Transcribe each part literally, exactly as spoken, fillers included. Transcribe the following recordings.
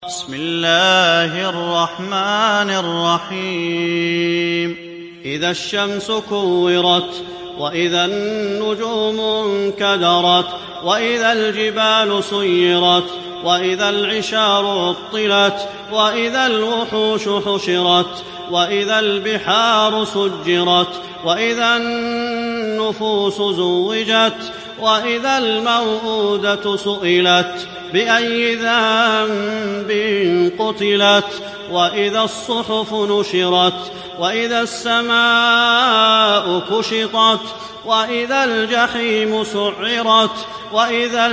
بسم الله الرحمن الرحيم إذا الشمس كورت وإذا النجوم انكدرت وإذا الجبال سيرت وإذا العشار عطلت وإذا الوحوش حشرت وإذا البحار سجرت وإذا النفوس زوجت وإذا الموءودة سئلت بأي ذنب قتلت وإذا الصحف نشرت وإذا السماء كشطت وإذا الجحيم سعرت وإذا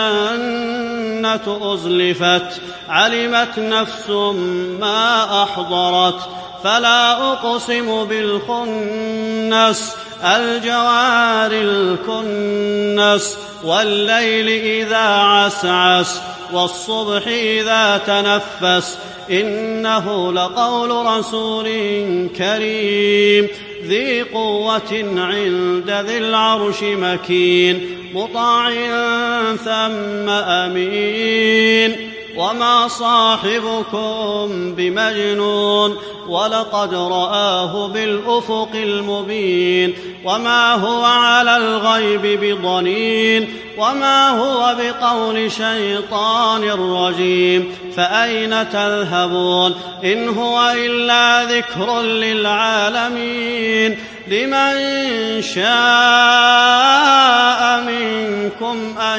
الجنة أزلفت علمت نفس ما أحضرت فلا أقسم بالخنس الجوار الكنس والليل إذا عسعس والصبح إذا تنفس إنه لقول رسول كريم ذي قوة عند ذي العرش مكين مطاع ثم أمين وما صاحبكم بمجنون ولقد رآه بالأفق المبين وما هو على الغيب بضنين وما هو بقول شيطان رجيم فأين تذهبون إن هو إلا ذكر للعالمين لمن شاء منكم أن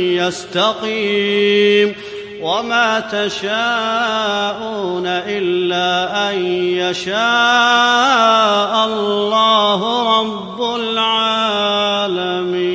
يستقيم وما تشاءون إلا أن يشاء الله رب العالمين.